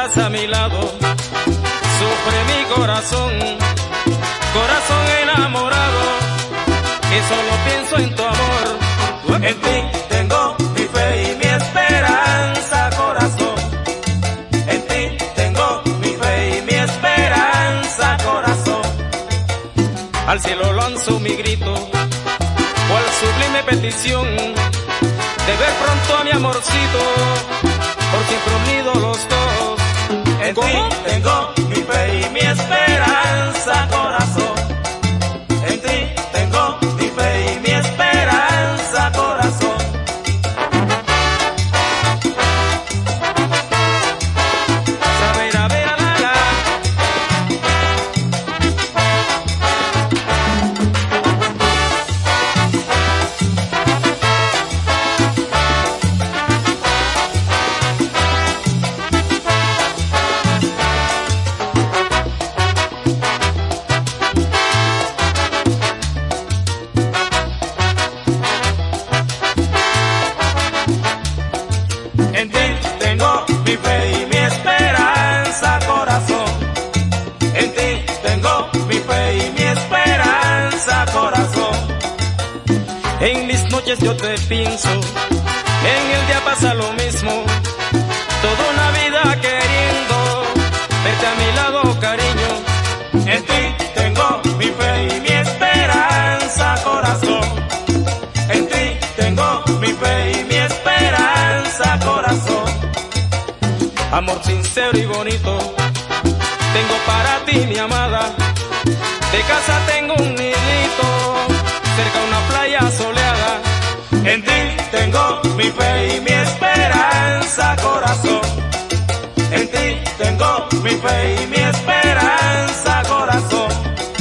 estás a mi lado, sufre mi corazón, corazón enamorado, que solo pienso en tu amor. En ti tengo mi fe y mi esperanza, corazón. En ti tengo mi fe y mi esperanza, corazón. Al cielo lanzo mi grito, cual sublime petición, de ver pronto a mi amorcito, por siempre unidos los dos. En ti tengo mi fe y mi esperanza, corazón. En ti tengo mi fe y mi esperanza, corazón. En ti tengo mi fe y mi esperanza, corazón. En ti tengo mi fe y mi esperanza, corazón. En mis noches yo te pienso, en el día pasa lo mismo, toda una vida queriendo verte a mi lado, cariño. En ti tengo mi fe y mi esperanza, corazón. En ti tengo mi fe y mi esperanza, corazón. Amor sincero y bonito, tengo para ti, mi amada. De casa tengo un nidito, cerca una playa soleada. En ti tengo mi fe y mi esperanza, corazón. En ti tengo mi fe y mi esperanza, corazón.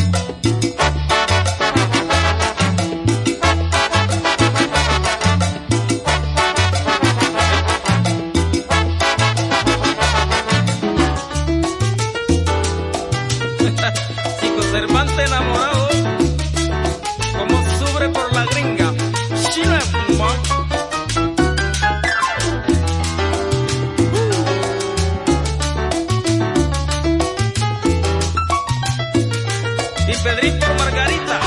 Chico Cervantes enamorado, como sufre por la gringa. Y Pedrito Margarita.